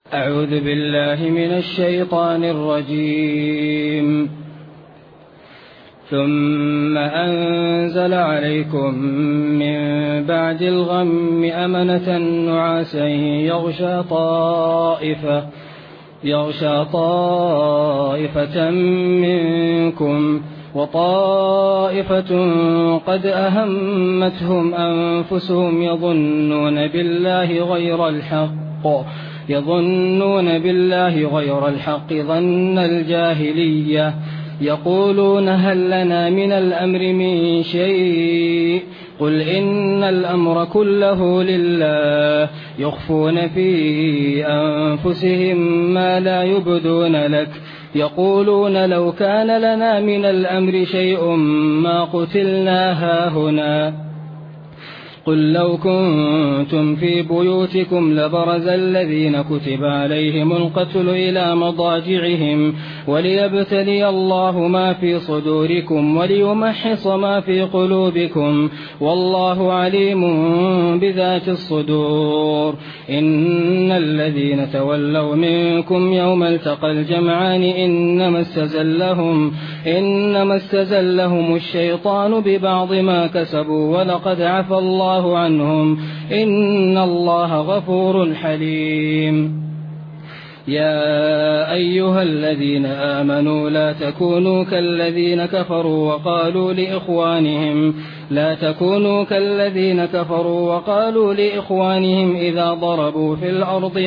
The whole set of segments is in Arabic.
أعوذ بالله من الشيطان الرجيم. ثم أنزل عليكم من بعد الغم أمنة نعاسا يغشى طائفة منكم وطائفة قد أهمتهم أنفسهم يظنون بالله غير الحق ظن الجاهلية يقولون هل لنا من الأمر من شيء قل إن الأمر كله لله يخفون في أنفسهم ما لا يبدون لك يقولون لو كان لنا من الأمر شيء ما قتلنا هاهنا قل لو كنتم في بيوتكم لبرز الذين كتب عليهم القتل إلى مضاجعهم وليبتلي الله ما في صدوركم وليمحص ما في قلوبكم والله عليم بذات الصدور. إن الذين تولوا منكم يوم التقى الجمعان إنما استزلهم الشيطان ببعض ما كسبوا ولقد عفى الله عنهم إن الله غفور حليم. يا أيها الذين آمنوا لا تكونوا كالذين كفروا وقالوا لإخوانهم إذا ضربوا في الأرض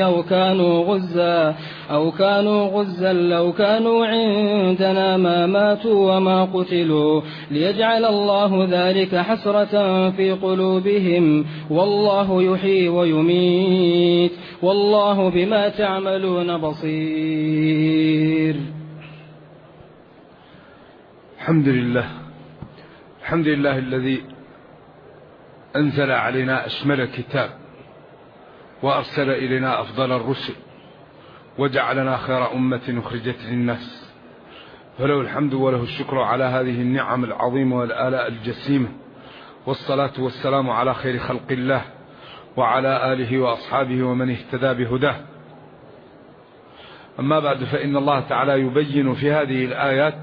أو كانوا غزا لو كانوا عندنا ما ماتوا وما قتلوا ليجعل الله ذلك حسرة في قلوبهم والله يحيي ويميت والله بما تعملون بصير. الحمد لله الذي أنزل علينا أشمل كتاب وأرسل إلينا أفضل الرسل وجعلنا خير أمة أخرجت للناس، فله الحمد وله الشكر على هذه النعم العظيمة والآلاء الجسيمة، والصلاة والسلام على خير خلق الله وعلى آله وأصحابه ومن اهتدى بهداه. أما بعد، فإن الله تعالى يبين في هذه الآيات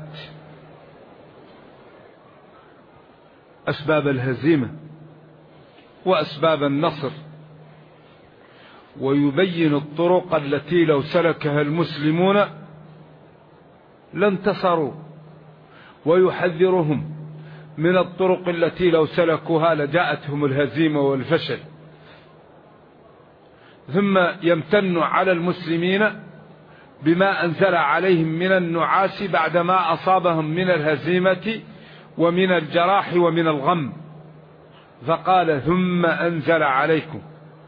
أسباب الهزيمة وأسباب النصر، ويبين الطرق التي لو سلكها المسلمون لانتصروا، ويحذرهم من الطرق التي لو سلكوها لجاءتهم الهزيمة والفشل. ثم يمتن على المسلمين بما أنزل عليهم من النعاس بعدما أصابهم من الهزيمة ومن الجراح ومن الغم، فقال ثم أنزل عليكم.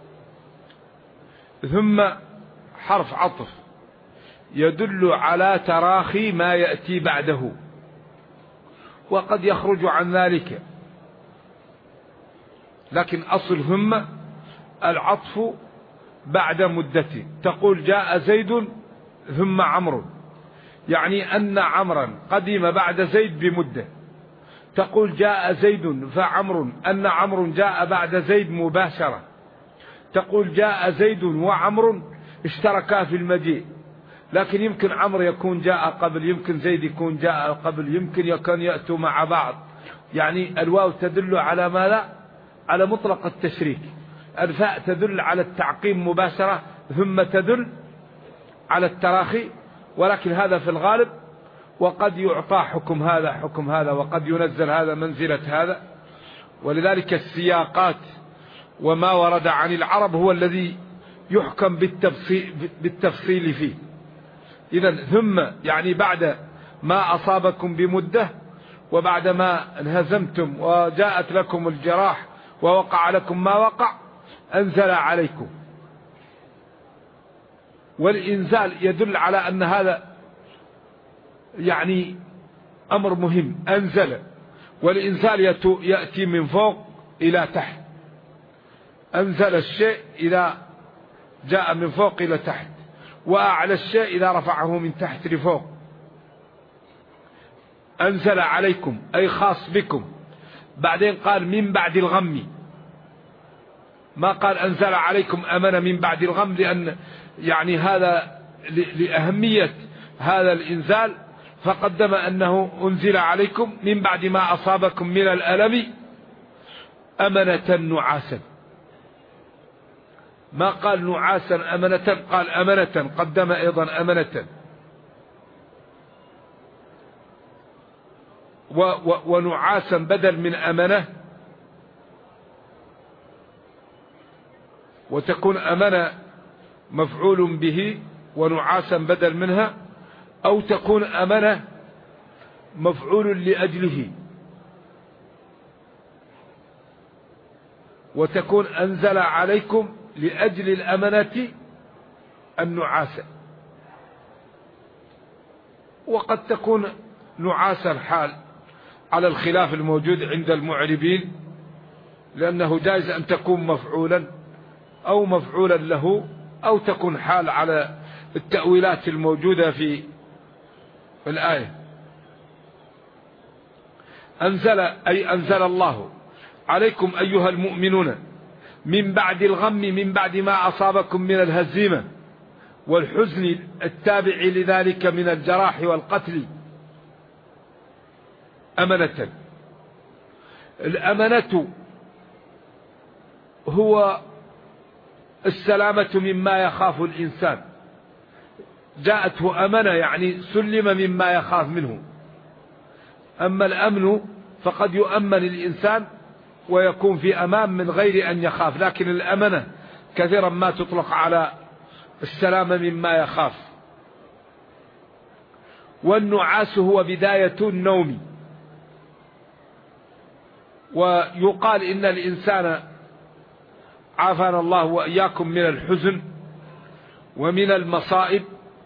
ثم حرف عطف يدل على تراخي ما يأتي بعده، وقد يخرج عن ذلك، لكن أصل ثم العطف بعد مدة. تقول جاء زيد ثم عمرو، يعني أن عمرا قدم بعد زيد بمدة. تقول جاء زيد فعمر، أن عمرو جاء بعد زيد مباشرة. تقول جاء زيد وعمر اشتركا في المجيء، لكن يمكن عمرو يكون جاء قبل، يمكن زيد يكون جاء قبل، يمكن يأتوا مع بعض. يعني الواو تدل على ماذا؟ على مطلق التشريك. الفاء تدل على التعقيم مباشرة، ثم تدل على التراخي، ولكن هذا في الغالب، وقد يعطى حكم هذا وقد ينزل هذا منزلة هذا. ولذلك السياقات وما ورد عن العرب هو الذي يحكم بالتفصيل فيه. إذن ثم يعني بعد ما أصابكم بمدة، وبعد ما انهزمتم وجاءت لكم الجراح ووقع لكم ما وقع، أنزل عليكم. والإنزال يدل على أن هذا يعني أمر مهم. أنزل، والإنزال يأتي من فوق إلى تحت. أنزل الشيء إذا جاء من فوق إلى تحت، وأعلى الشيء إذا رفعه من تحت لفوق. أنزل عليكم أي خاص بكم. بعدين قال من بعد الغم، ما قال أنزل عليكم أمن من بعد الغم، لأن يعني هذا لأهمية هذا الإنزال، فقدم أنه أنزل عليكم من بعد ما أصابكم من الألم أمنة نعاسا. ما قال نعاسا أمنة، قال أمنة، قدم أيضا أمنة. ونعاسا بدل من أمنة، وتكون أمنة مفعول به ونعاسا بدل منها، أو تكون أمنة مفعول لأجله، وتكون أنزل عليكم لأجل الأمنة النعاسة. وقد تكون نعاسا حال على الخلاف الموجود عند المعربين، لأنه جائز أن تكون مفعولا أو مفعولا له، أو تكون حال على التأويلات الموجودة في الآية. أنزل أي أنزل الله عليكم أيها المؤمنون من بعد الغم، من بعد ما أصابكم من الهزيمة والحزن التابع لذلك من الجراح والقتل أمنة. الأمنة هو السلامة مما يخاف الإنسان، جاءته أمنة يعني سلم مما يخاف منه. أما الأمن فقد يؤمن الإنسان ويكون في أمان من غير أن يخاف، لكن الأمنة كثيرا ما تطلق على السلامة مما يخاف. والنعاس هو بداية النوم. ويقال إن الإنسان عافانا الله وإياكم من الحزن ومن المصائب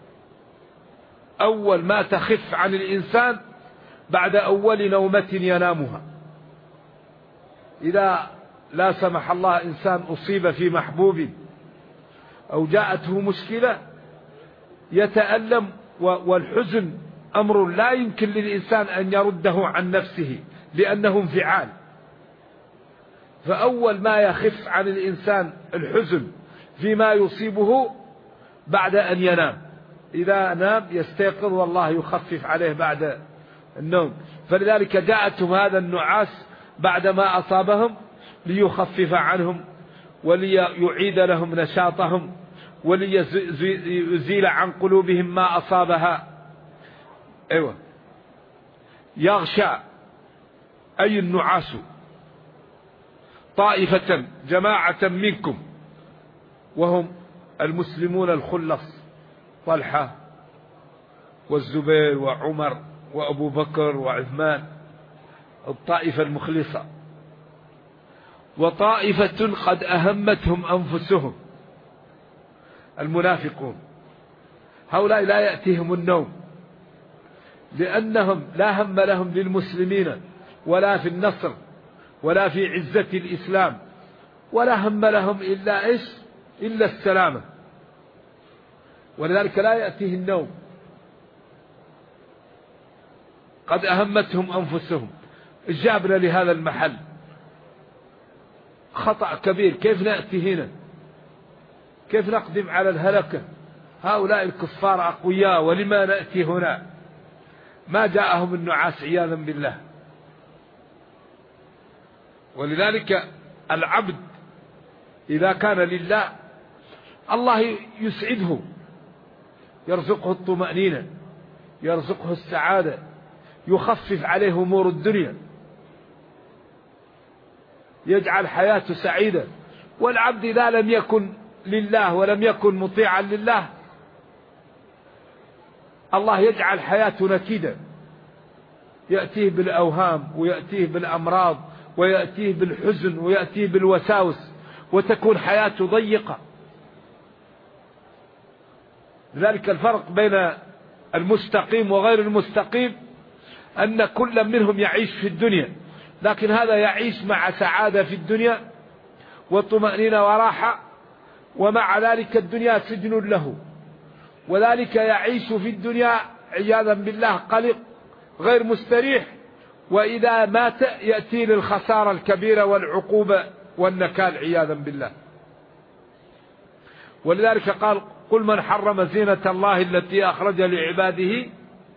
أول ما تخف عن الإنسان بعد أول نومة ينامها. إذا لا سمح الله إنسان أصيب في محبوب أو جاءته مشكلة يتألم، والحزن أمر لا يمكن للإنسان أن يرده عن نفسه لأنه انفعال. فأول ما يخف عن الإنسان الحزن فيما يصيبه بعد أن ينام. إذا نام يستيقظ والله يخفف عليه بعد النوم. فلذلك جاءتهم هذا النعاس بعدما أصابهم ليخفف عنهم وليعيد لهم نشاطهم وليزيل عن قلوبهم ما أصابها. أيوة. يغشى أي النعاس طائفة جماعة منكم، وهم المسلمون الخلص، طلحة والزبير وعمر وأبو بكر وعثمان، الطائفة المخلصة. وطائفة قد أهمتهم أنفسهم، المنافقون. هؤلاء لا يأتيهم النوم لأنهم لا هم لهم للمسلمين ولا في النصر ولا في عزة الإسلام، ولا هم لهم إلا إيش؟ إلا السلامة. ولذلك لا يأتيه النوم. قد أهمتهم أنفسهم. جابنا لهذا المحل خطأ كبير. كيف نأتي هنا؟ كيف نقدم على الهلكة؟ هؤلاء الكفار أقوياء، ولما نأتي هنا؟ ما جاءهم النعاس عياذا بالله. ولذلك العبد إذا كان لله الله يسعده، يرزقه الطمأنينة، يرزقه السعادة، يخفف عليه أمور الدنيا، يجعل حياته سعيدة. والعبد إذا لم يكن لله ولم يكن مطيعا لله الله يجعل حياته نكدة، يأتيه بالأوهام ويأتيه بالأمراض ويأتيه بالحزن ويأتيه بالوساوس، وتكون حياته ضيقة. لذلك الفرق بين المستقيم وغير المستقيم أن كل منهم يعيش في الدنيا، لكن هذا يعيش مع سعادة في الدنيا وطمأنينة وراحة، ومع ذلك الدنيا سجن له، وذلك يعيش في الدنيا عياذا بالله قلق غير مستريح، وإذا مات يأتي للخسارة الكبيرة والعقوبة والنكال عياذا بالله. ولذلك قال قل من حرم زينة الله التي أخرج لعباده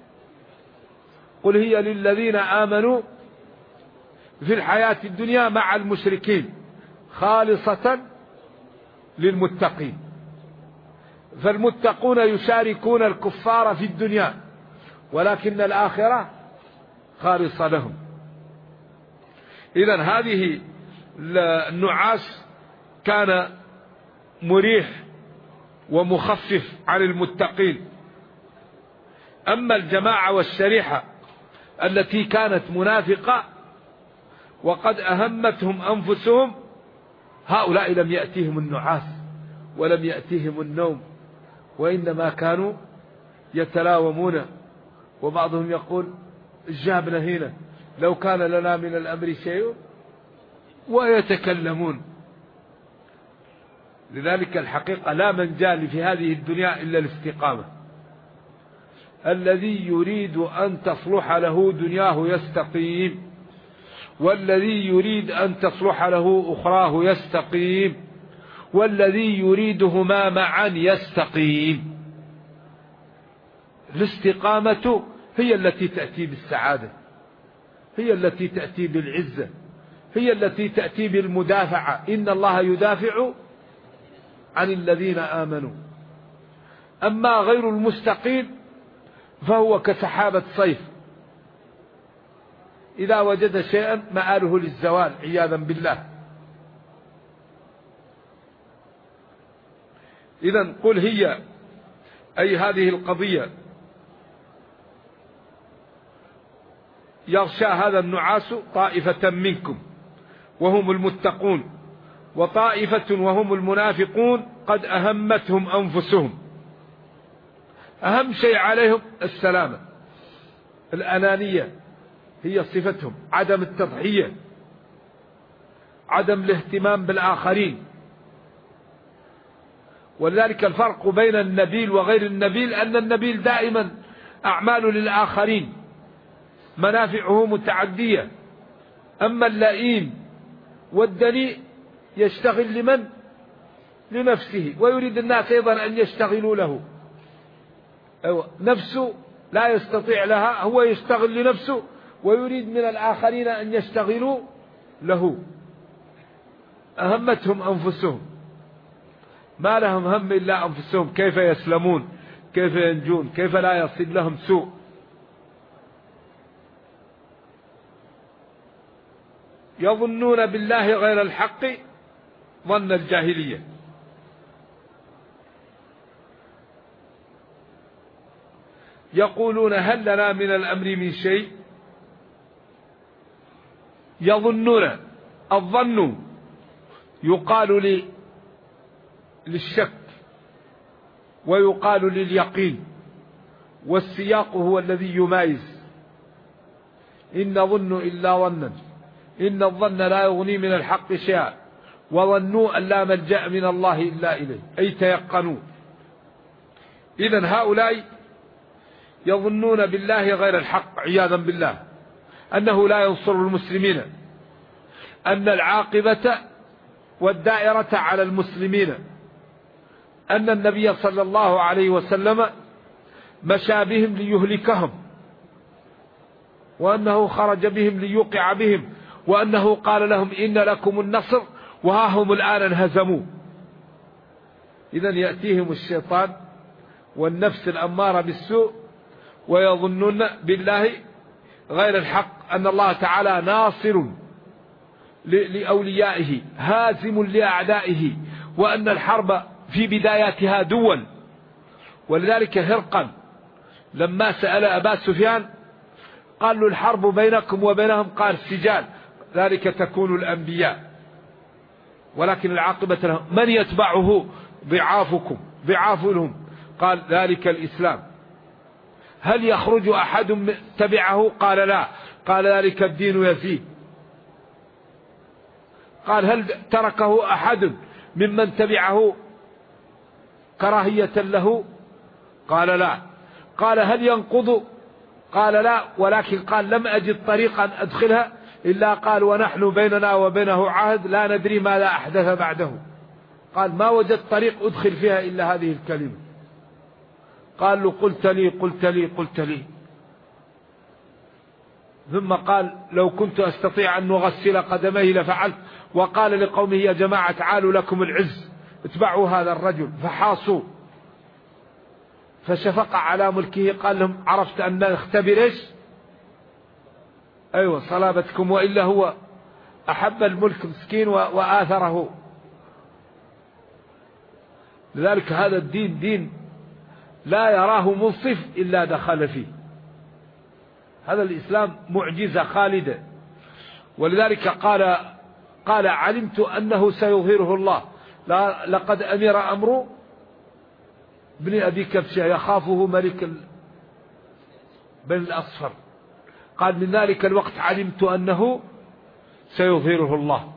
قل هي للذين آمنوا في الحياة الدنيا مع المشركين خالصة للمتقين. فالمتقون يشاركون الكفار في الدنيا، ولكن الآخرة خالصة لهم. إذن هذه النعاس كان مريح ومخفف عن المتقين. أما الجماعة والشريحة التي كانت منافقة وقد أهمتهم أنفسهم، هؤلاء لم يأتيهم النعاس ولم يأتيهم النوم، وإنما كانوا يتلاومون، وبعضهم يقول جابنا هنا لو كان لنا من الأمر شيء، ويتكلمون. لذلك الحقيقة لا منجال في هذه الدنيا إلا الاستقامة. الذي يريد أن تصلح له دنياه يستقيم، والذي يريد أن تصلح له أخراه يستقيم، والذي يريدهما معا يستقيم. الاستقامة هي التي تأتي بالسعادة، هي التي تأتي بالعزة، هي التي تأتي بالمدافعة. إن الله يدافع عن الذين آمنوا. أما غير المستقيم فهو كسحابة صيف إذا وجد شيئا مآله للزوال عياذا بالله. إذن قل هي أي هذه القضية يغشى هذا النعاس طائفة منكم وهم المتقون، وطائفة وهم المنافقون قد أهمتهم أنفسهم. أهم شيء عليهم السلامة، الأنانية هي صفتهم، عدم التضحية، عدم الاهتمام بالآخرين. ولذلك الفرق بين النبيل وغير النبيل أن النبيل دائما أعمال للآخرين، منافعه متعدية. أما اللئيم والدنيء يشتغل لمن؟ لنفسه، ويريد الناس أيضا أن يشتغلوا له. نفسه لا يستطيع لها، هو يشتغل لنفسه ويريد من الآخرين أن يشتغلوا له. أهمتهم أنفسهم، ما لهم هم إلا أنفسهم، كيف يسلمون، كيف ينجون، كيف لا يصيب لهم سوء. يظنون بالله غير الحق ظن الجاهلية. يقولون هل لنا من الأمر من شيء. يظنون، الظن يقال للشك ويقال لليقين، والسياق هو الذي يمايز. إن نظن إلا ظنا، إن الظن لا يغني من الحق شيئا، وظنوا أن لا ملجأ من الله إلا إليه، أي تيقنوا. إذن هؤلاء يظنون بالله غير الحق عياذا بالله، أنه لا ينصر المسلمين، أن العاقبة والدائرة على المسلمين، أن النبي صلى الله عليه وسلم مشى بهم ليهلكهم، وأنه خرج بهم ليوقع بهم، وأنه قال لهم إن لكم النصر، وها هم الآن انهزموا. إذن يأتيهم الشيطان والنفس الأمارة بالسوء ويظنون بالله غير الحق، أن الله تعالى ناصر لأوليائه هازم لأعدائه، وأن الحرب في بداياتها دول. ولذلك هرقل لما سأل أبا سفيان قال له الحرب بينكم وبينهم، قال سجال، ذلك تكون الأنبياء، ولكن العاقبة لهم. من يتبعه؟ ضعافكم، ضعاف لهم، قال ذلك الإسلام. هل يخرج أحد تبعه؟ قال لا، قال ذلك الدين يزيد. قال هل تركه أحد ممن تبعه كراهية له؟ قال لا. قال هل ينقض؟ قال لا، ولكن قال لم أجد طريقا أدخلها إلا قال ونحن بيننا وبينه عهد لا ندري ماذا أحدث بعده. قال ما وجدت طريق أدخل فيها إلا هذه الكلمة. قال له قلت لي قلت لي قلت لي. ثم قال لو كنت أستطيع أن أغسل قدميه لفعلت. وقال لقومه يا جماعة تعالوا لكم العز، اتبعوا هذا الرجل. فحاصوا، فشفق على ملكه. قال لهم عرفت أن نختبر إيش؟ أيوة صلابتكم، وإلا هو أحب الملك مسكين وآثره. لذلك هذا الدين دين لا يراه منصف إلا دخل فيه. هذا الإسلام معجزة خالدة. ولذلك قال علمت أنه سيظهره الله. لقد أمر أمر ابن أبي كبشة يخافه ملك بن الأصفر. قال من ذلك الوقت علمت أنه سيظهره الله.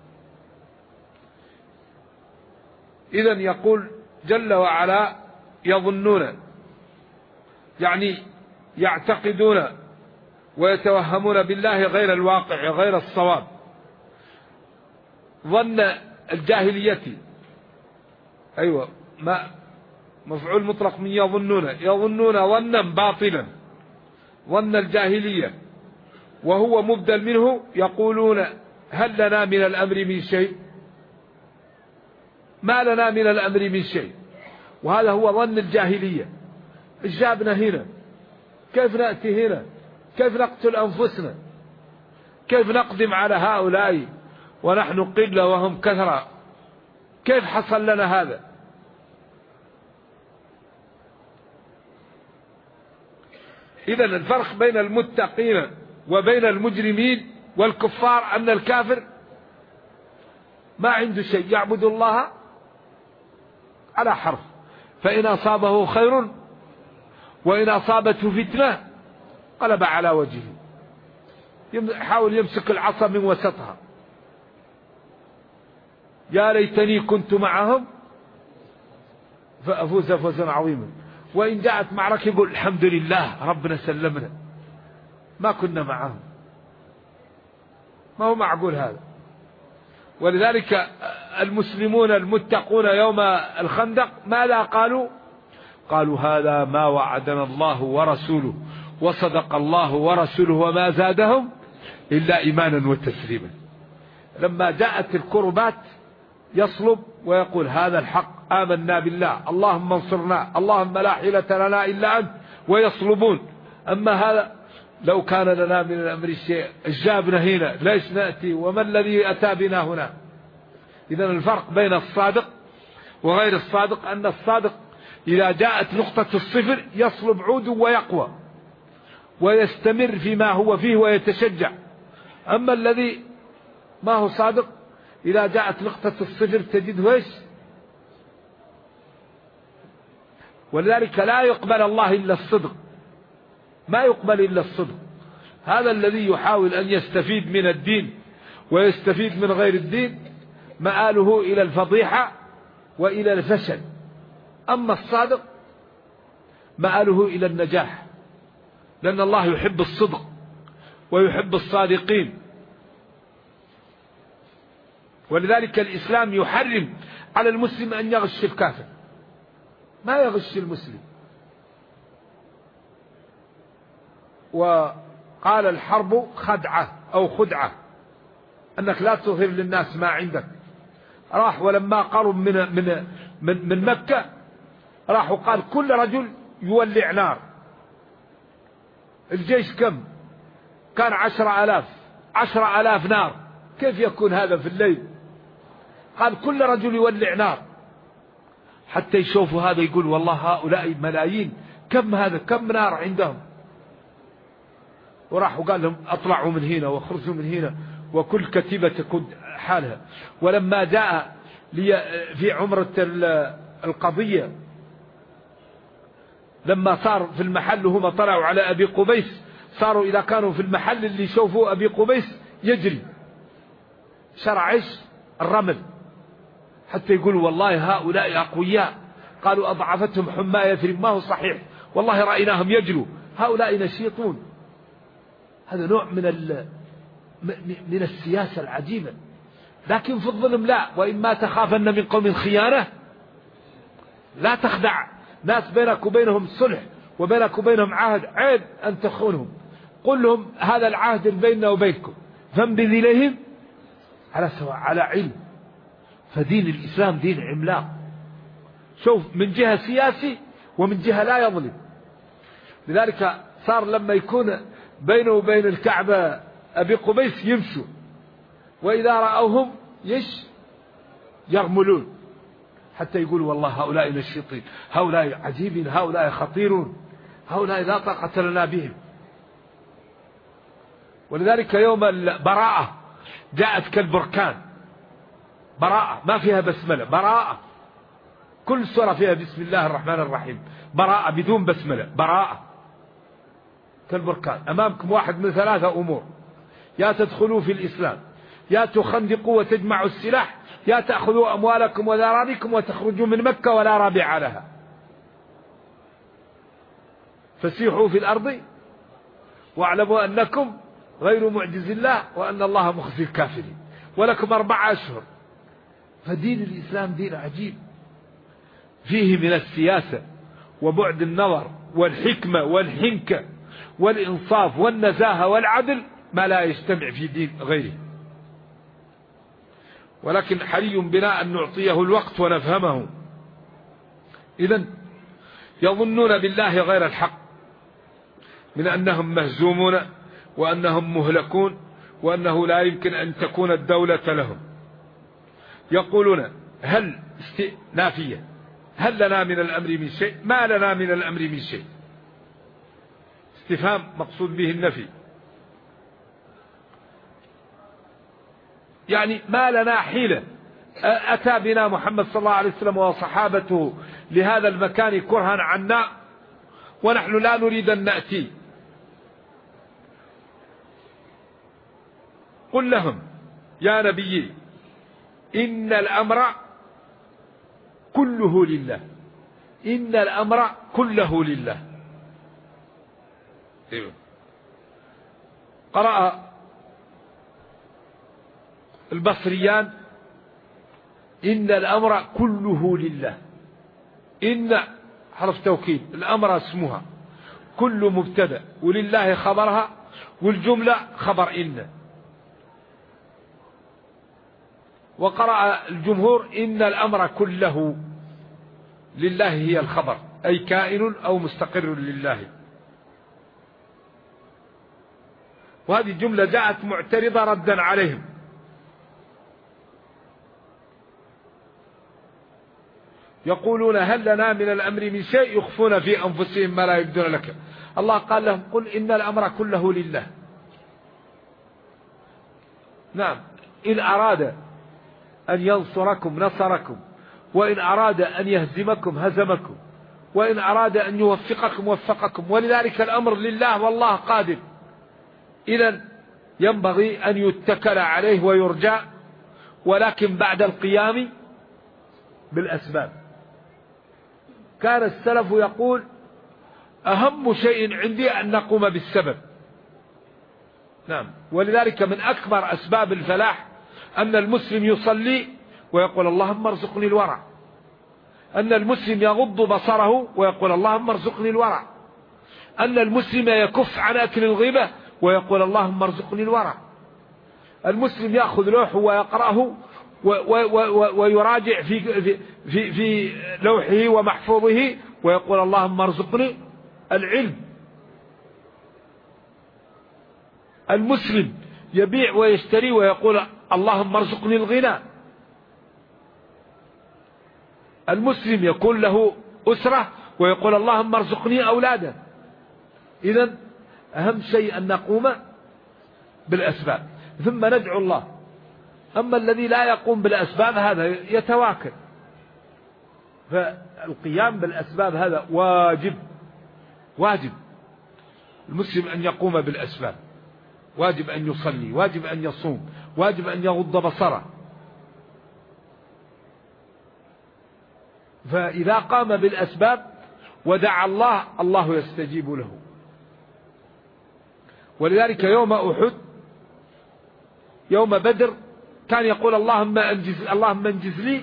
إذن يقول جل وعلا يظنون، يعني يعتقدون ويتوهمون بالله غير الواقع غير الصواب. ظن الجاهلية، أيوة ما مفعول مطلق من يظنون، يظنون ظنا باطلا، ظن الجاهلية، وهو مبدل منه. يقولون هل لنا من الأمر من شيء؟ ما لنا من الأمر من شيء. وهذا هو ظن الجاهلية. إيش جابنا هنا؟ كيف نأتي هنا؟ كيف نقتل أنفسنا؟ كيف نقدم على هؤلاء ونحن قلة وهم كثرة؟ كيف حصل لنا هذا؟ إذن الفرق بين المتقين وبين المجرمين والكفار أن الكافر ما عنده شيء، يعبد الله على حرف، فإن أصابه خير وإن أصابته فتنة قلب على وجهه، يحاول يمسك العصا من وسطها. يا ليتني كنت معهم فأفوز فوزا عظيما. وإن جاءت معركة يقول الحمد لله ربنا سلمنا، ما كنا معهم. ما هو معقول هذا. ولذلك المسلمون المتقون يوم الخندق ماذا قالوا؟ قالوا هذا ما وعدنا الله ورسوله وصدق الله ورسوله وما زادهم إلا إيمانا وتسليما. لما جاءت الكربات يصلب ويقول هذا الحق آمنا بالله اللهم انصرنا اللهم لا حيلة لنا إلا أنت، ويصلبون. أما هذا لو كان لنا من الأمر شيء جابنا هنا، ليش نأتي وما الذي أتى بنا هنا؟ إذن الفرق بين الصادق وغير الصادق أن الصادق إذا جاءت نقطة الصفر يصلب عود ويقوى ويستمر فيما هو فيه ويتشجع. أما الذي ما هو صادق إذا جاءت نقطة الصفر تجده ايش؟ ولذلك لا يقبل الله إلا الصدق، ما يقبل إلا الصدق. هذا الذي يحاول أن يستفيد من الدين ويستفيد من غير الدين مآله إلى الفضيحة وإلى الفشل. أما الصادق مآله إلى النجاح، لأن الله يحب الصدق ويحب الصادقين. ولذلك الإسلام يحرم على المسلم أن يغش الكافر، ما يغش المسلم. وقال الحرب خدعة أو خدعة، أنك لا تظهر للناس ما عندك. راح ولما قرب من مكة راح وقال كل رجل يولع نار. الجيش كم كان؟ 10,000 نار. كيف يكون هذا في الليل؟ قال كل رجل يولع نار حتى يشوفوا هذا يقول والله هؤلاء ملايين، كم هذا، كم نار عندهم. وراح وقال لهم اطلعوا من هنا واخرجوا من هنا، وكل كتيبة تكون حالها. ولما جاء في عمرة القضية لما صار في المحل وهم طلعوا على أبي قبيس، صاروا إذا كانوا في المحل اللي يشوفوا أبي قبيس يجري شرع الرمل حتى يقولوا والله هؤلاء أقوياء. قالوا أضعفتهم حمى يثرب. ما هو صحيح، والله رأيناهم يجروا، هؤلاء نشيطون. هذا نوع من السياسة العجيبة. لكن في الظلم لا. وإما تخافن من قوم خيانة لا تخدع ناس بينك وبينهم صلح وبينك وبينهم عهد، عيب أن تخونهم. قل لهم هذا العهد بيننا وبينكم فانبذ إليهم على سواء، على علم. فدين الإسلام دين عملاق، شوف، من جهة سياسي ومن جهة لا يظلم. لذلك صار لما يكون بينه وبين الكعبة أبي قبيس يمشوا، وإذا رأوهم يرملون، حتى يقول والله هؤلاء نشيطين، هؤلاء عجيبين، هؤلاء خطيرون، هؤلاء لا طاقة لنا بهم. ولذلك يوم البراءة جاءت كالبركان، براءة ما فيها بسملة، براءة كل سورة فيها بسم الله الرحمن الرحيم، براءة بدون بسملة، براءة كالبركان. أمامكم واحد من ثلاثة أمور: يا تدخلوا في الإسلام، يا تخندقوا وتجمعوا السلاح، يا تأخذوا أموالكم وذراريكم وتخرجوا من مكة ولا رابع لها، فسيحوا في الأرض واعلموا أنكم غير معجز الله وأن الله مخزي الكافرين ولكم 4 أشهر. فدين الإسلام دين عجيب، فيه من السياسة وبعد النظر والحكمة والحنكة والإنصاف والنزاهة والعدل ما لا يجتمع في دين غيره. ولكن حري بنا أن نعطيه الوقت ونفهمه. إذن يظنون بالله غير الحق من أنهم مهزومون وأنهم مهلكون وأنه لا يمكن أن تكون الدولة لهم. يقولون هل استئنافية، هل لنا من الأمر من شيء؟ ما لنا من الأمر من شيء، استفهام مقصود به النفي، يعني ما لنا حيلة. أتى بنا محمد صلى الله عليه وسلم وصحابته لهذا المكان كرها عنا ونحن لا نريد أن نأتي. قل لهم يا نبي إن الأمر كله لله، إن الأمر كله لله. قرأ البصريان إن الأمر كله لله، إن حرف توكيد، الأمر اسمها، كل مبتدأ ولله خبرها، والجملة خبر إن. وقرأ الجمهور إن الأمر كله لله هي الخبر، أي كائن أو مستقر لله. وهذه الجملة جاءت معترضة ردا عليهم. يقولون هل لنا من الأمر من شيء، يخفون في أنفسهم ما لا يبدون لك. الله قال لهم قل إن الأمر كله لله. نعم، إن أراد أن ينصركم نصركم، وإن أراد أن يهزمكم هزمكم، وإن أراد أن يوفقكم وفقكم، ولذلك الأمر لله والله قادر. إذن ينبغي أن يتكل عليه ويرجى، ولكن بعد القيام بالأسباب. كان السلف يقول أهم شيء عندي أن نقوم بالسبب. نعم، ولذلك من أكبر أسباب الفلاح أن المسلم يصلي ويقول اللهم ارزقني الورع، أن المسلم يغض بصره ويقول اللهم ارزقني الورع، أن المسلم يكف عن أكل الغيبة ويقول اللهم ارزقني الورع. المسلم يأخذ لوحه ويقرأه ويراجع في لوحه ومحفوظه ويقول اللهم ارزقني العلم. المسلم يبيع ويشتري ويقول اللهم ارزقني الغنى. المسلم يكون له أسرة ويقول اللهم ارزقني أولادا. إذن أهم شيء أن نقوم بالأسباب ثم ندعو الله. أما الذي لا يقوم بالأسباب هذا يتواكل. فالقيام بالأسباب هذا واجب المسلم أن يقوم بالأسباب، واجب أن يصلي، واجب أن يصوم، واجب أن يغض بصره. فإذا قام بالأسباب ودعا الله، الله يستجيب له. ولذلك يوم أحد، يوم بدر، كان يقول اللهم انجز لي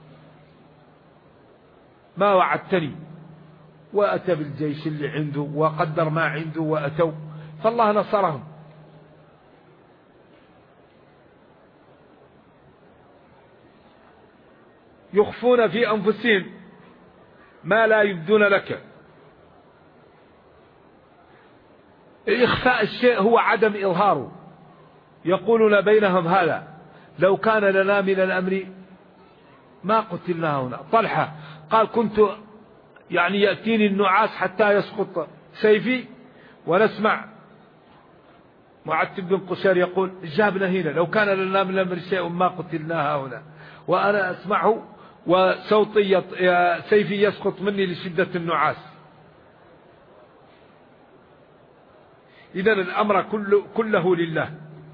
ما وعدتني، وأتى بالجيش اللي عنده وقدر ما عنده وأتوا، فالله نصرهم. يخفون في أنفسهم ما لا يبدون لك. إخفاء الشيء هو عدم إظهاره. يقولون بينهم هذا لو كان لنا من الأمر ما قتلنا هنا. طلحة قال كنت يعني يأتيني النعاس حتى يسقط سيفي، ونسمع معتب بن قشير يقول جابنا هنا لو كان لنا من الأمر شيء ما قتلنا هنا، وأنا أسمعه وصوتي سيفي يسقط مني لشدة النعاس. إذن الأمر كله لله.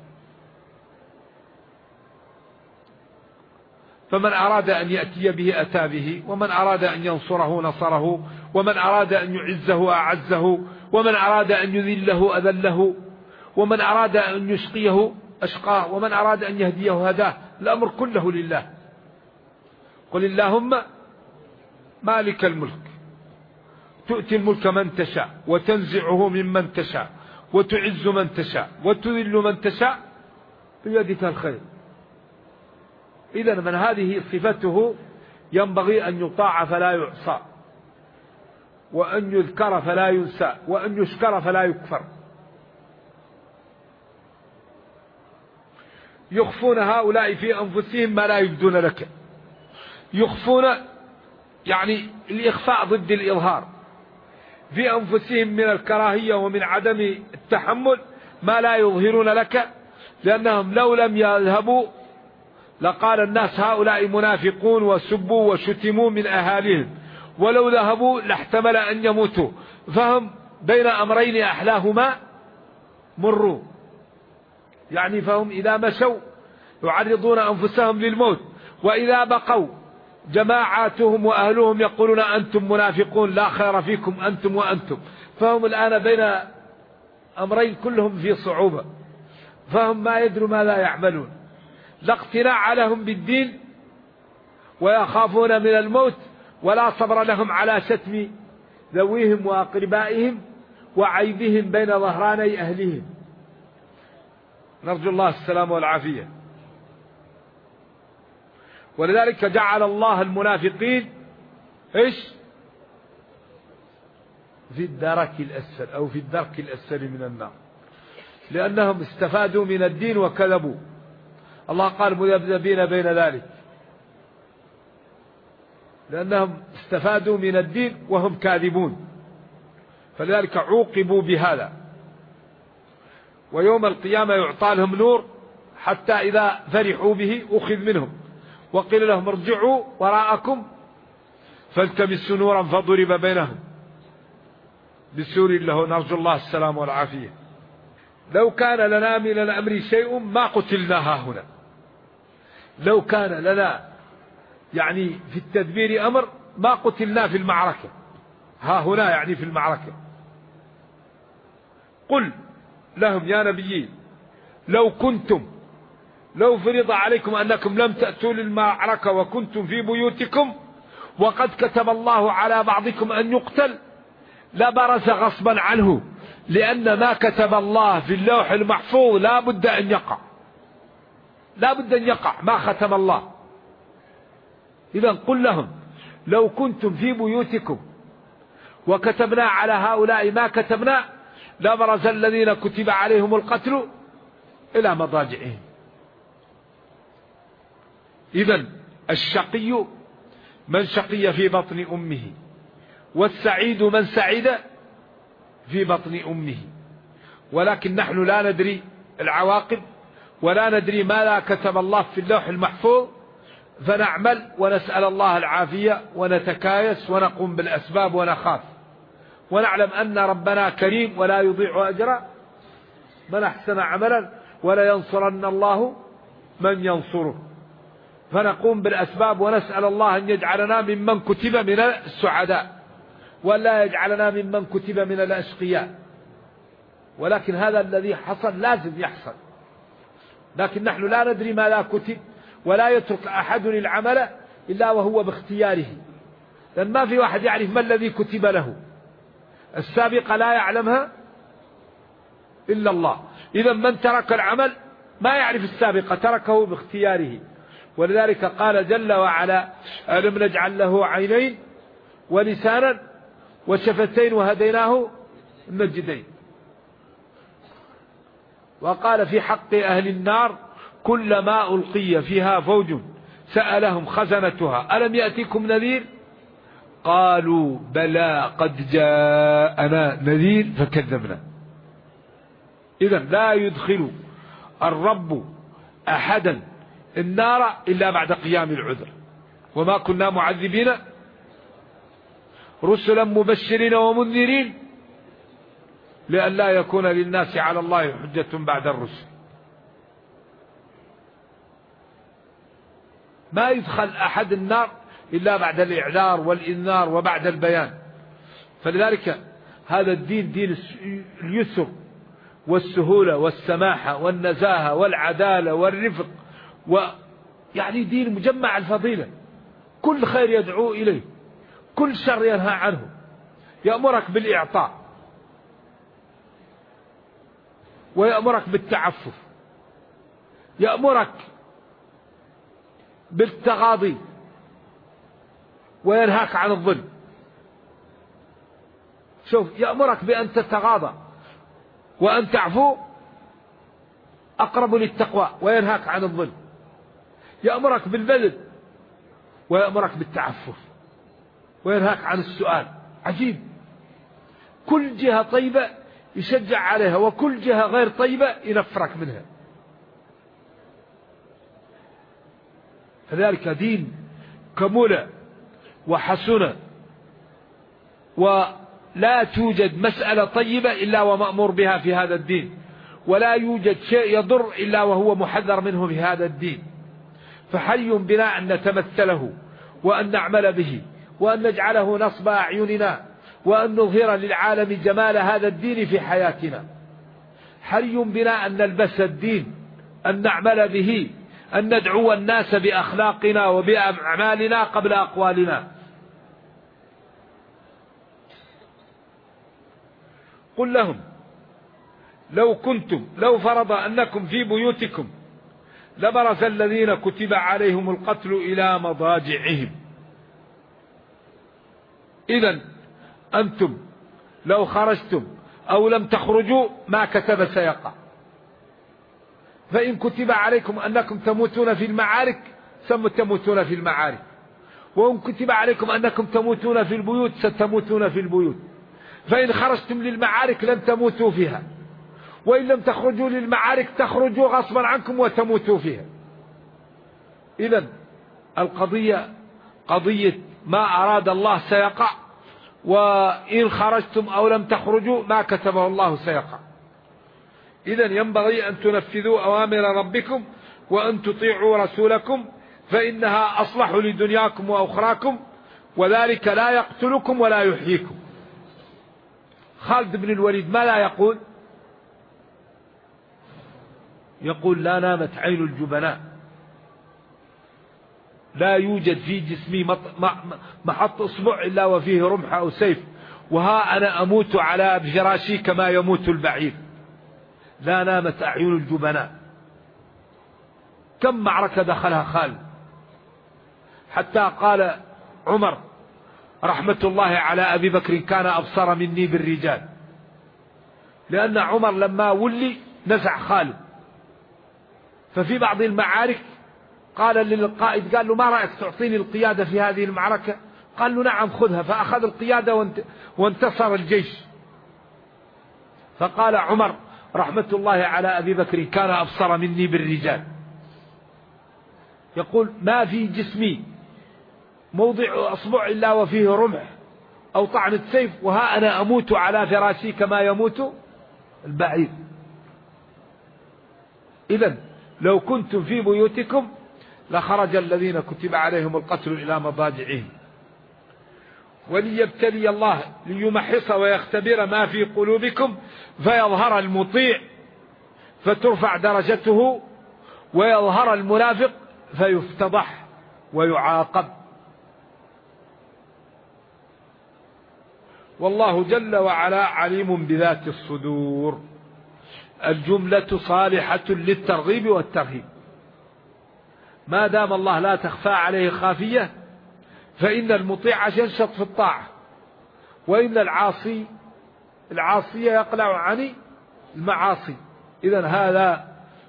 فمن أراد أن يأتي به أتى به، ومن أراد أن ينصره نصره، ومن أراد أن يعزه أعزه، ومن أراد أن يذله أذله، ومن أراد أن يشقيه أشقاه، ومن أراد أن يهديه هداه. الأمر كله لله. قل اللهم مالك الملك تؤتي الملك من تشاء وتنزعه ممن تشاء وتعز من تشاء وتذل من تشاء بيدك الخير. إذن من هذه صفته ينبغي أن يطاع فلا يعصى، وأن يذكر فلا ينسى، وأن يشكر فلا يكفر. يخفون هؤلاء في أنفسهم ما لا يبدون لك. يخفون يعني الإخفاء ضد الإظهار. في أنفسهم من الكراهية ومن عدم التحمل ما لا يظهرون لك، لأنهم لو لم يذهبوا لقال الناس هؤلاء منافقون وسبوا وشتموا من أهاليهم، ولو ذهبوا لاحتمل أن يموتوا. فهم بين أمرين أحلاهما مروا، يعني فهم إذا مشوا يعرضون أنفسهم للموت، وإذا بقوا جماعاتهم وأهلهم يقولون أنتم منافقون لا خير فيكم أنتم وأنتم. فهم الآن بين أمرين كلهم في صعوبة، فهم ما يدروا ما لا يعملون. لا اقتناع لهم بالدين ويخافون من الموت، ولا صبر لهم على شتم ذويهم وأقربائهم وعيبهم بين ظهراني أهلهم. نرجو الله السلام والعافية. ولذلك جعل الله المنافقين إيش؟ في الدرك الأسفل أو في الدرك الأسفل من النار، لأنهم استفادوا من الدين وكذبوا. الله قال مذبذبين بين ذلك، لأنهم استفادوا من الدين وهم كاذبون، فلذلك عوقبوا بهذا. ويوم القيامة يعطى لهم نور حتى إذا فرحوا به أخذ منهم وقيل لهم ارجعوا وراءكم فالتمسوا نورا فضرب بينهم بسور له. نرجو الله السلام والعافية. لو كان لنا من الأمر شيء ما قتلناها هنا. لو كان لنا يعني في التدبير أمر ما قتلنا في المعركة، ها هنا يعني في المعركة. قل لهم يا نبيين لو فرض عليكم أنكم لم تأتوا للمعركة وكنتم في بيوتكم وقد كتب الله على بعضكم أن يقتل لبرز غصبا عنه، لأن ما كتب الله في اللوح المحفوظ لا بد أن يقع ما ختم الله. إذن قل لهم لو كنتم في بيوتكم وكتبنا على هؤلاء ما كتبنا لبرز الذين كتب عليهم القتل إلى مضاجعهم. إذن الشقي من شقي في بطن أمه، والسعيد من سعيد في بطن أمه. ولكن نحن لا ندري العواقب ولا ندري ماذا كتب الله في اللوح المحفوظ، فنعمل ونسأل الله العافية ونتكايس ونقوم بالأسباب ونخاف، ونعلم أن ربنا كريم ولا يضيع أجر من أحسن عملا ولا ينصرن الله من ينصره. فنقوم بالأسباب ونسأل الله أن يجعلنا ممن كتب من السعداء ولا يجعلنا ممن كتب من الأشقياء. ولكن هذا الذي حصل لازم يحصل، لكن نحن لا ندري ما لا كتب، ولا يترك أحد العمل إلا وهو باختياره، لأن ما في واحد يعرف ما الذي كتب له. السابقة لا يعلمها إلا الله. إذا من ترك العمل ما يعرف السابقة، تركه باختياره. ولذلك قال جل وعلا: ألم نجعل له عينين ولسانا وشفتين وهديناه النجدين. وقال في حق أهل النار: كلما ألقي فيها فوج سألهم خزنتها ألم يأتكم نذير قالوا بلى قد جاءنا نذير فكذبنا. إذا لا يدخل الرب أحدا النار إلا بعد قيام العذر، وما كنا معذبين رسلا مبشرين ومنذرين لئلا يكون للناس على الله حجة بعد الرسل. ما يدخل أحد النار إلا بعد الإعذار والإنذار وبعد البيان. فلذلك هذا الدين دين اليسر والسهولة والسماحة والنزاهة والعدالة والرفق، ويعني دين مجمع الفضيلة، كل خير يدعو إليه، كل شر ينهى عنه، يأمرك بالإعطاء ويأمرك بالتعفف، يأمرك بالتغاضي وينهاك عن الظلم. شوف، يأمرك بأن تتغاضى وأن تعفو أقرب للتقوى، وينهاك عن الظلم. يأمرك بالبذل ويأمرك بالتعفف وينهاك عن السؤال. عجيب، كل جهة طيبة يشجع عليها، وكل جهة غير طيبة ينفرك منها. فذلك دين كمل وحسن، ولا توجد مسألة طيبة إلا ومأمور بها في هذا الدين، ولا يوجد شيء يضر إلا وهو محذر منه في هذا الدين. فحري بنا أن نتمثله وأن نعمل به وأن نجعله نصب أعيننا، وأن نظهر للعالم جمال هذا الدين في حياتنا. حري بنا أن نلبس الدين، أن نعمل به، أن ندعو الناس بأخلاقنا وبأعمالنا قبل أقوالنا. قل لهم لو فرض أنكم في بيوتكم لبرز الذين كتب عليهم القتل إلى مضاجعهم. إذن أنتم لو خرجتم أو لم تخرجوا ما كتب سيقع. فإن كتب عليكم أنكم تموتون في المعارك ستموتون في المعارك، وإن كتب عليكم أنكم تموتون في البيوت ستموتون في البيوت. فإن خرجتم للمعارك لن تموتوا فيها، وإن لم تخرجوا للمعارك تخرجوا غصبا عنكم وتموتوا فيها. إذن القضية قضية ما أراد الله سيقع، وإن خرجتم أو لم تخرجوا ما كتبه الله سيقع. إذن ينبغي أن تنفذوا أوامر ربكم وأن تطيعوا رسولكم، فإنها أصلح لدنياكم وأخراكم، وذلك لا يقتلكم ولا يحييكم. خالد بن الوليد ما لا يقول؟ يقول: لا نامت عين الجبناء، لا يوجد في جسمي محط إصبع إلا وفيه رمح أو سيف، وها أنا أموت على فراشي كما يموت البعير. لا نامت أعين الجبناء. كم معركة دخلها خالد، حتى قال عمر رحمة الله على أبي بكر: كان أبصر مني بالرجال. لأن عمر لما ولي نزع خالد، ففي بعض المعارك قال للقائد، قال له: ما رأيك تعطيني القيادة في هذه المعركة؟ قال له: نعم خذها. فأخذ القيادة وانتصر الجيش. فقال عمر رحمة الله على أبي بكر: كان أبصر مني بالرجال. يقول: ما في جسمي موضع أصبع إلا وفيه رمح أو طعنة سيف، وها أنا أموت على فراشي كما يموت البعير. إذن لو كنتم في بيوتكم لخرج الذين كتب عليهم القتل إلى مضاجعهم. وليبتلي الله ليمحص ويختبر ما في قلوبكم، فيظهر المطيع فترفع درجته ويظهر المنافق فيفتضح ويعاقب. والله جل وعلا عليم بذات الصدور. الجملة صالحة للترغيب والترهيب، ما دام الله لا تخفى عليه خافية، فإن المطيع ينشط في الطاعة، وإن العاصي يقلع عن المعاصي. إذن هذا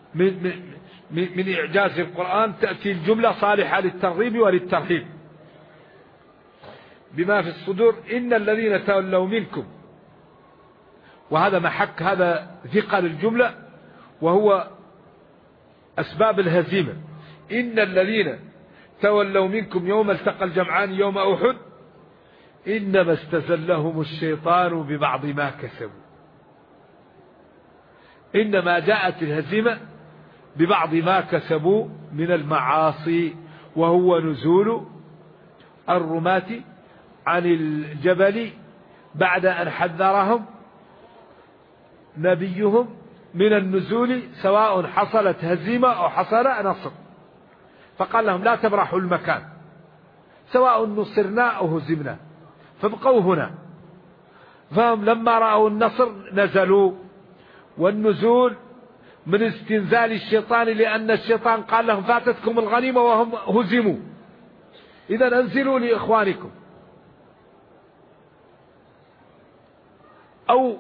من إعجاز القرآن، تأتي الجملة صالحة للترغيب وللترهيب بما في الصدور. إن الذين تولوا منكم، وهذا محك، هذا ثقل الجملة وهو أسباب الهزيمة. إن الذين تولوا منكم يوم التقى الجمعان يوم أحد إنما استزلهم الشيطان ببعض ما كسبوا. إنما جاءت الهزيمة ببعض ما كسبوا من المعاصي، وهو نزول الرماة عن الجبل بعد أن حذرهم نبيهم من النزول، سواء حصلت هزيمة أو حصل نصر، فقال لهم لا تبرحوا المكان، سواء نصرنا أو هزمنا، فابقوا هنا. فهم لما رأوا النصر نزلوا، والنزول من استنزال الشيطان، لأن الشيطان قال لهم فاتتكم الغنيمة وهم هزموا، إذا انزلوا لإخوانكم. أو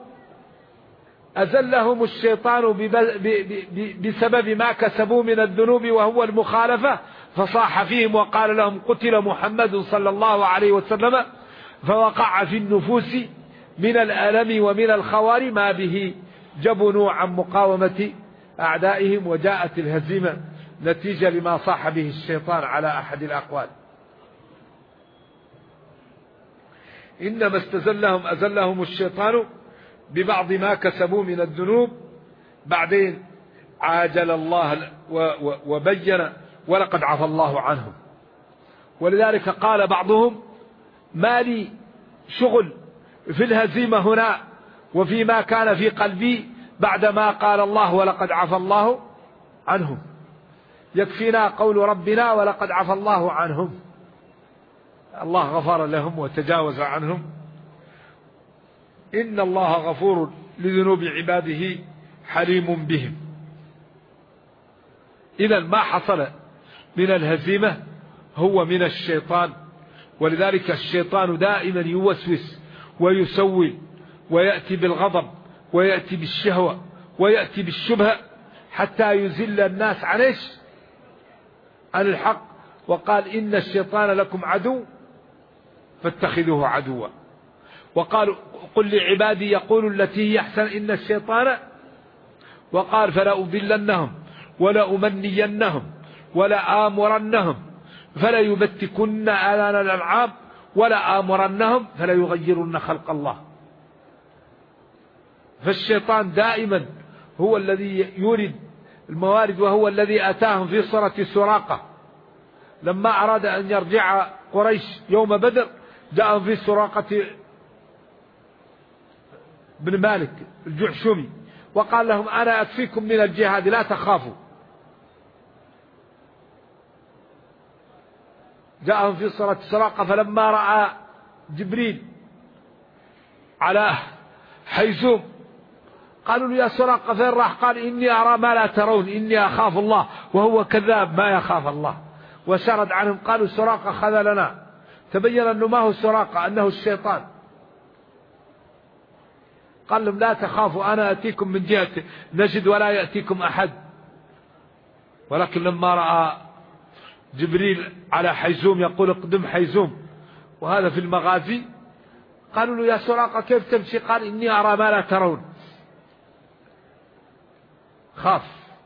أزلهم الشيطان بسبب ما كسبوا من الذنوب وهو المخالفة، فصاح فيهم وقال لهم قتل محمد صلى الله عليه وسلم، فوقع في النفوس من الألم ومن الخوار ما به جبنوا عن مقاومة أعدائهم، وجاءت الهزيمة نتيجة لما صاح به الشيطان على أحد الأقوال. إنما أزلهم الشيطان ببعض ما كسبوا من الذنوب. بعدين عاجل الله وبين ولقد عفى الله عنهم. ولذلك قال بعضهم ما لي شغل في الهزيمة هنا وفيما كان في قلبي بعدما قال الله ولقد عفى الله عنهم، يكفينا قول ربنا ولقد عفى الله عنهم. الله غفر لهم وتجاوز عنهم. إن الله غفور لذنوب عباده حليم بهم. إذا ما حصل من الهزيمة هو من الشيطان، ولذلك الشيطان دائما يوسوس ويسول، ويأتي بالغضب، ويأتي بالشهوة، ويأتي بالشبهة، حتى يزل الناس عن الحق. وقال إن الشيطان لكم عدو فاتخذوه عدوا. وقال قل لعبادي يقولوا التي هي أحسن إن الشيطان، وقال فلأضلنهم ولأمنينهم ولآمرنهم فليبتكن آذان الأنعام ولآمرنهم فليغيرن خلق الله. فالشيطان دائما هو الذي يورد الموارد، وهو الذي أتاهم في صورة سراقة لما أراد أن يرجع قريش يوم بدر، جاءهم في سراقة بن مالك الجعشمي، وقال لهم أنا أكفيكم من الجهاد لا تخافوا. جاءهم في صورة سراقة، فلما رأى جبريل على حيزوم قالوا له يا سراقة فين راح؟ قال إني أرى ما لا ترون إني أخاف الله، وهو كذاب ما يخاف الله. وسرد عنهم، قالوا سراقة خذلنا. تبين أنه ما هو سراقة، أنه الشيطان. قال لهم لا تخافوا أنا أتيكم من جهة نجد ولا يأتيكم أحد. ولكن لما رأى جبريل على حيزوم يقول اقدم حيزوم، وهذا في المغازي، قالوا له يا سراقة كيف تمشي؟ قال إني أرى ما لا ترون. خاف.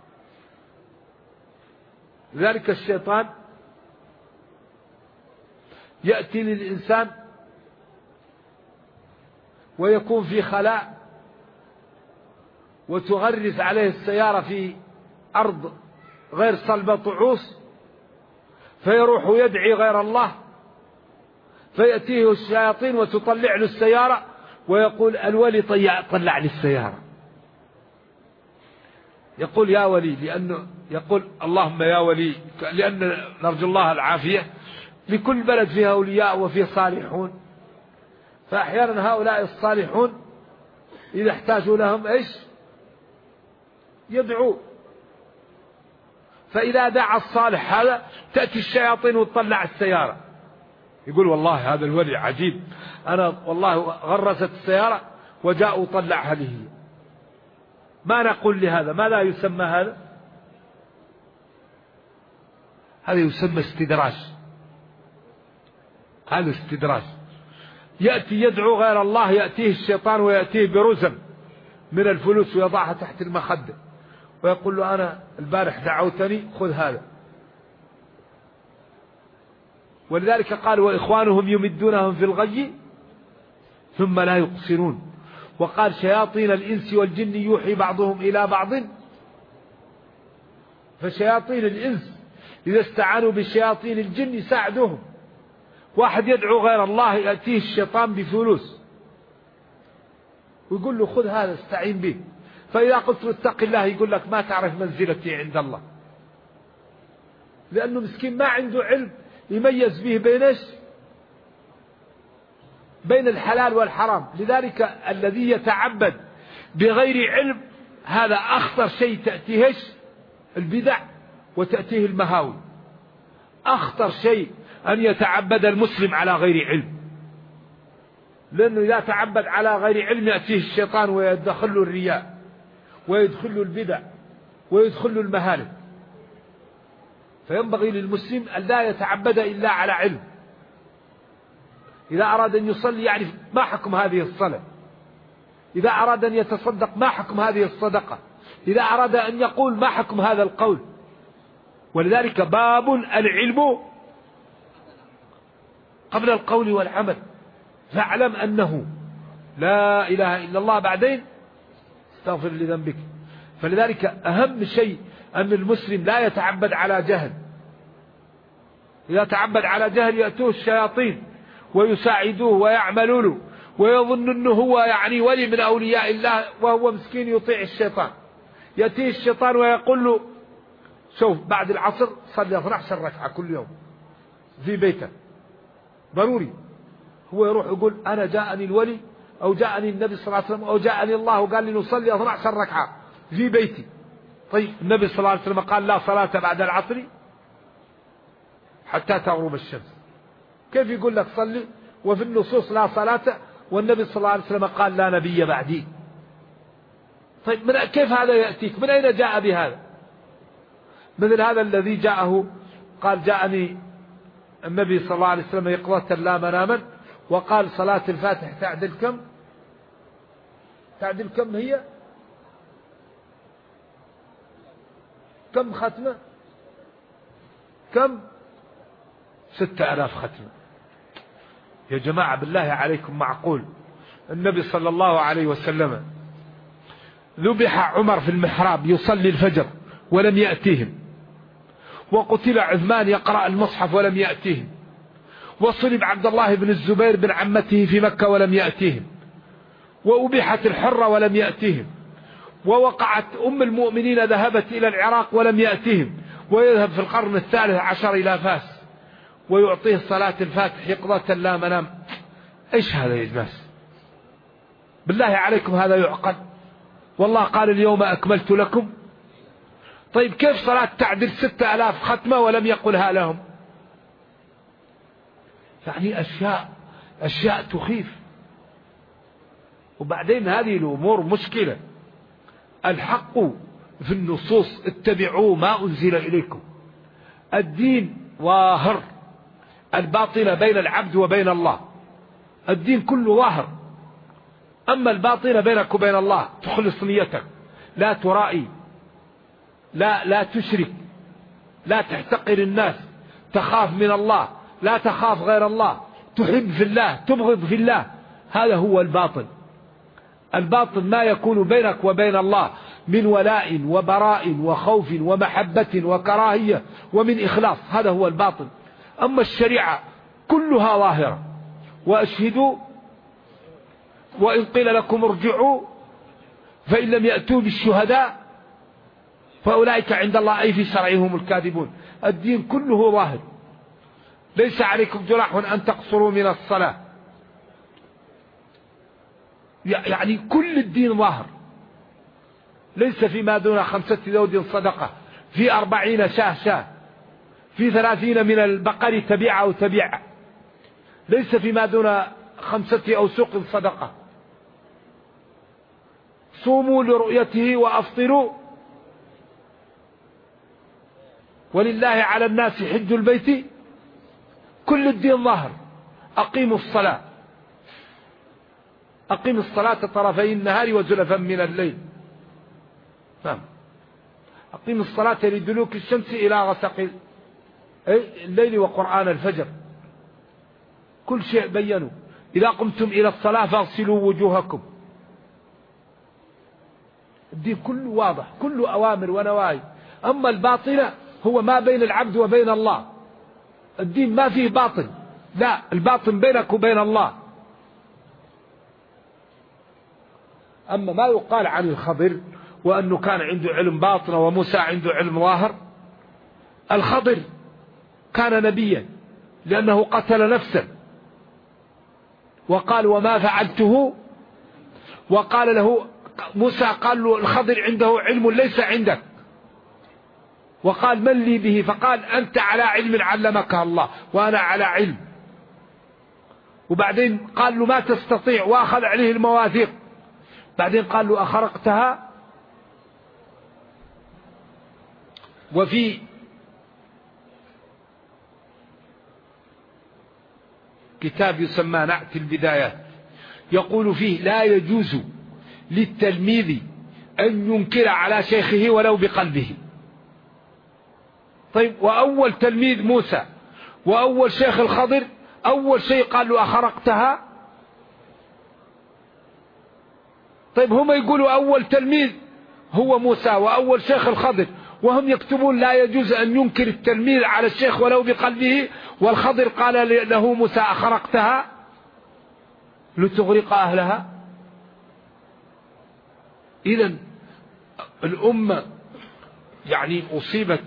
لذلك الشيطان يأتي للإنسان ويكون في خلاء، وتغرس عليه السيارة في أرض غير صلبة طعوس، فيروح يدعي غير الله، فيأتيه الشياطين وتطلع له السيارة، ويقول الولي طلع لي السيارة. يقول يا ولي، لأنه يقول اللهم يا ولي، لأن نرجو الله العافية، لكل بلد فيها أولياء وفيه صالحون، فأحيانا هؤلاء الصالحون إذا احتاجوا لهم إيش يدعوا، فإذا دعا الصالح هذا تأتي الشياطين وتطلع السيارة، يقول والله هذا الولي عجيب، أنا والله غرست السيارة وجاء وطلع هذه. ما نقول لهذا؟ ما لا يسمى هذا؟ هذا يسمى استدراج، هذا استدراج. يأتي يدعو غير الله، يأتيه الشيطان ويأتيه برزم من الفلوس ويضعها تحت المخدة ويقول له أنا البارح دعوتني خذ هذا. ولذلك قال وإخوانهم يمدونهم في الغي ثم لا يقصرون. وقال شياطين الإنس والجن يوحي بعضهم إلى بعض. فشياطين الإنس إذا استعانوا بشياطين الجن يساعدوهم. واحد يدعو غير الله يأتيه الشيطان بفلوس ويقول له خذ هذا استعين به، فإذا قلت له اتق الله يقول لك ما تعرف منزلتي عند الله، لأنه مسكين ما عنده علم يميز به بين الحلال والحرام. لذلك الذي يتعبد بغير علم هذا أخطر شيء، تأتيه البدع وتأتيه المهاوي. أخطر شيء أن يتعبد المسلم على غير علم، لأنه إذا تعبد على غير علم يأتيه الشيطان ويدخل له الرياء ويدخل له البدع ويدخل له المهالك. فينبغي للمسلم أن لا يتعبد إلا على علم. إذا أراد أن يصلي يعرف ما حكم هذه الصلاة، إذا أراد أن يتصدق ما حكم هذه الصدقة، إذا أراد أن يقول ما حكم هذا القول. ولذلك باب العلم قبل القول والعمل. فاعلم أنه لا إله إلا الله بعدين استغفر لذنبك. فلذلك أهم شيء أن المسلم لا يتعبد على جهل. إذا تعبد على جهل يأتوه الشياطين ويساعدوه ويعملوا له ويظن أنه هو يعني ولي من أولياء الله وهو مسكين يطيع الشيطان. يأتيه الشيطان ويقول له شوف بعد العصر صلي 12 ركعة كل يوم في بيتك ضروري. هو يروح يقول أنا جاءني الولي أو جاءني النبي صلى الله عليه وسلم أو جاءني الله وقال لي نصلي 12 ركعة في بيتي. طيب النبي صلى الله عليه وسلم قال لا صلاة بعد العصر حتى تغرب الشمس. كيف يقول لك صلي وفي النصوص لا صلاة والنبي صلى الله عليه وسلم قال لا نبي بعدي؟ طيب كيف هذا يأتيك؟ من أين جاء بهذا؟ مثل هذا الذي جاءه قال جاءني النبي صلى الله عليه وسلم يقظة لا مناما وقال صلاة الفاتح تعدل كم؟ تعدل كم هي؟ كم ختمة؟ كم؟ 6000 ختمة. يا جماعة بالله عليكم معقول النبي صلى الله عليه وسلم ذبح عمر في المحراب يصلي الفجر ولم يأتيهم، وقتل عثمان يقرأ المصحف ولم يأتيهم، وصلب عبد الله بن الزبير بن عمته في مكة ولم يأتيهم، وأبيحت الحرة ولم يأتيهم، ووقعت أم المؤمنين ذهبت إلى العراق ولم يأتيهم، ويذهب في القرن 13 إلى فاس ويعطيه صلاة الفاتح يقظة لا منام. إيش هذا يا ناس؟ بالله عليكم هذا يعقل؟ والله قال اليوم أكملت لكم. طيب كيف صلاة تعدل 6000 ختمة ولم يقلها لهم؟ يعني أشياء تخيف. وبعدين هذه الأمور مشكلة. الحق في النصوص اتبعوا ما أنزل إليكم. الدين ظاهر، الباطل بين العبد وبين الله. الدين كله ظاهر، أما الباطل بينك وبين الله تخلص نيتك، لا ترائي، لا تشرك، لا تحتقر الناس، تخاف من الله لا تخاف غير الله، تحب في الله تبغض في الله. هذا هو الباطل. الباطل ما يكون بينك وبين الله من ولاء وبراء وخوف ومحبة وكراهية ومن إخلاص، هذا هو الباطل. أما الشريعة كلها ظاهرة. وأشهدوا وإن قيل لكم ارجعوا فإن لم يأتوا بالشهداء فأولئك عند الله أي في شرعهم الكاذبون. الدين كله ظاهر، ليس عليكم جناح أن تقصروا من الصلاة، يعني كل الدين ظاهر. ليس فيما دون 5 ذود صدقة، في 40 شاة، في 30 من البقر تبيع أو تبيع، ليس فيما دون 5 أوسق صدقة. صوموا لرؤيته وأفطروا ولله على الناس حج البيت. كل الدين ظاهر. أقيموا الصلاة، أقيم الصلاة طرفي النهار وزلفا من الليل. نعم. أقيم الصلاة لدلوك الشمس إلى غسق الليل وقرآن الفجر. كل شيء بينوا. إذا قمتم إلى الصلاة فاغسلوا وجوهكم. الدين كله واضح، كله أوامر ونواهي. أما الباطل هو ما بين العبد وبين الله. الدين ما فيه باطل، لا، الباطن بينك وبين الله. أما ما يقال عن الخضر وأنه كان عنده علم باطن وموسى عنده علم ظاهر، الخضر كان نبيا لأنه قتل نفسا وقال وما فعلته، وقال له موسى، قال له الخضر عنده علم ليس عندك، وقال من لي به؟ فقال أنت على علم علمك الله وأنا على علم. وبعدين قال له ما تستطيع وأخذ عليه المواثيق. بعدين قال له أخرقتها. وفي كتاب يسمى نعت البدايات يقول فيه لا يجوز للتلميذ أن ينكر على شيخه ولو بقلبه. طيب، وأول تلميذ موسى وأول شيخ الخضر أول شيء قال له أخرقتها. طيب، هم يقولوا أول تلميذ هو موسى وأول شيخ الخضر، وهم يكتبون لا يجوز أن ينكر التلميذ على الشيخ ولو بقلبه، والخضر قال له موسى أخرقتها لتغرق أهلها. إذن الأمة يعني أصيبت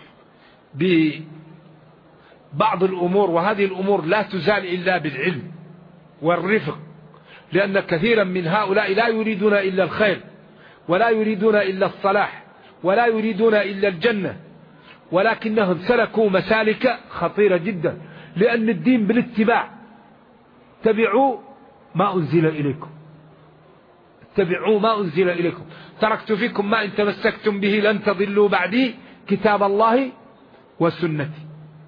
ببعض الأمور، وهذه الأمور لا تزال إلا بالعلم والرفق، لأن كثيرا من هؤلاء لا يريدون إلا الخير، ولا يريدون إلا الصلاح، ولا يريدون إلا الجنة، ولكنهم سلكوا مسالك خطيرة جدا. لأن الدين بالاتباع. اتبعوا ما أنزل إليكم، اتبعوا ما أنزل إليكم، تركت فيكم ما إن تمسكتم به لن تضلوا بعدي كتاب الله وسنتي.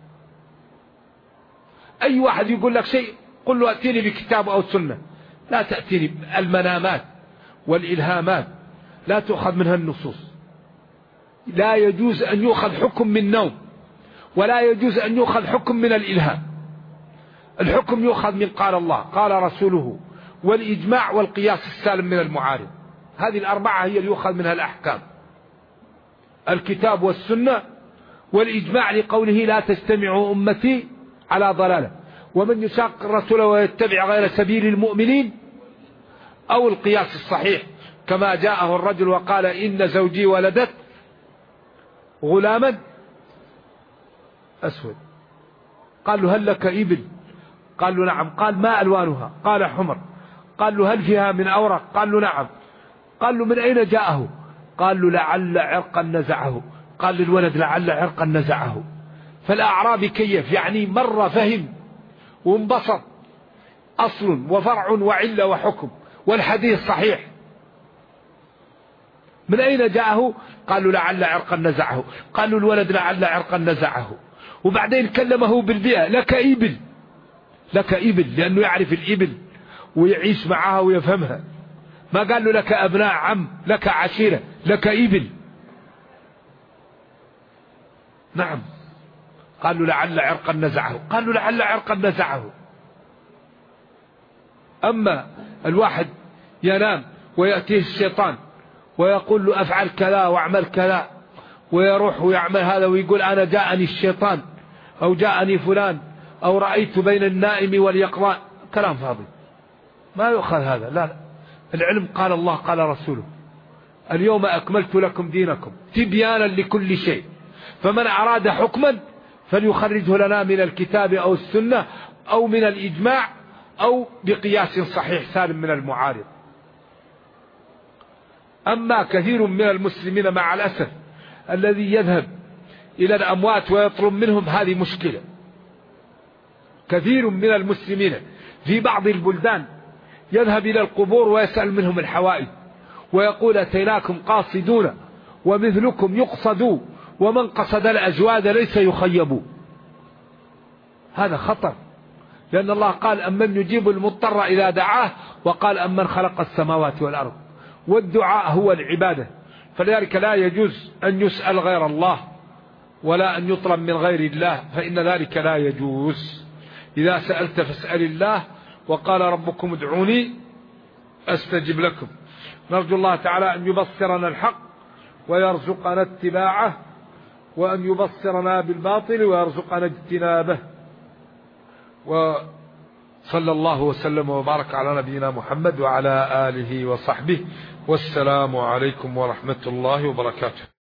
أي واحد يقول لك شيء قل له أتيني بكتاب أو سنة، لا تأتيني. المنامات والإلهامات لا تؤخذ منها النصوص. لا يجوز أن يؤخذ حكم من نوم، ولا يجوز أن يؤخذ حكم من الإلهام. الحكم يؤخذ من قال الله قال رسوله والإجماع والقياس السالم من المعارض. هذه الأربعة هي اللي يؤخذ منها الأحكام: الكتاب والسنة والإجماع لقوله لا تجتمع أمتي على ضلالة، ومن يشاق الرسول ويتبع غير سبيل المؤمنين، أو القياس الصحيح كما جاءه الرجل وقال إن زوجي ولدت غلاما أسود. قال له هل لك إبل؟ قال له نعم. قال ما ألوانها؟ قال حمر. قال له هل فيها من أورق؟ قال له نعم. قال له من أين جاءه؟ قال له لعل عرقا نزعه. قال للولد لعل عرقا نزعه. فالأعرابي كيف يعني مر فهم وانبسط، أصل وفرع وعلة وحكم والحديث صحيح. من أين جاءه؟ قالوا لعل عرقا نزعه. قالوا الولد لعل عرقا نزعه. وبعدين كلمه بالبيئة لك إبل، لك إبل، لأنه يعرف الإبل ويعيش معها ويفهمها. ما قال له لك أبناء عم، لك عشيرة، لك إبل. نعم. قالوا لعل عرقا نزعه. قالوا لعل عرقا نزعه. أما الواحد ينام ويأتيه الشيطان ويقول له أفعل كذا واعمل كذا، ويروح ويعمل هذا ويقول أنا جاءني الشيطان أو جاءني فلان أو رأيت بين النائم واليقظان، كلام فاضي، ما يؤخذ هذا. لا لا، العلم قال الله قال رسوله، اليوم أكملت لكم دينكم تبيانا لكل شيء، فمن أراد حكما فليخرجه لنا من الكتاب أو السنة أو من الإجماع أو بقياس صحيح سالم من المعارض. أما كثير من المسلمين مع الأسف الذي يذهب إلى الأموات ويطلب منهم، هذه مشكلة. كثير من المسلمين في بعض البلدان يذهب إلى القبور ويسأل منهم الحوائج ويقول أتيناكم قاصدون ومثلكم يقصد ومن قصد الأجواد ليس يخيب. هذا خطر، لأن الله قال أمن يجيب المضطر إذا دعاه، وقال أمن خلق السماوات والأرض، والدعاء هو العبادة. فلذلك لا يجوز أن يسأل غير الله ولا أن يطلب من غير الله، فإن ذلك لا يجوز. إذا سألت فاسأل الله، وقال ربكم ادعوني أستجب لكم. نرجو الله تعالى أن يبصرنا الحق ويرزقنا اتباعه، وأن يبصرنا بالباطل ويرزقنا اجتنابه. وصلى الله وسلم وبارك على نبينا محمد وعلى آله وصحبه، والسلام عليكم ورحمة الله وبركاته.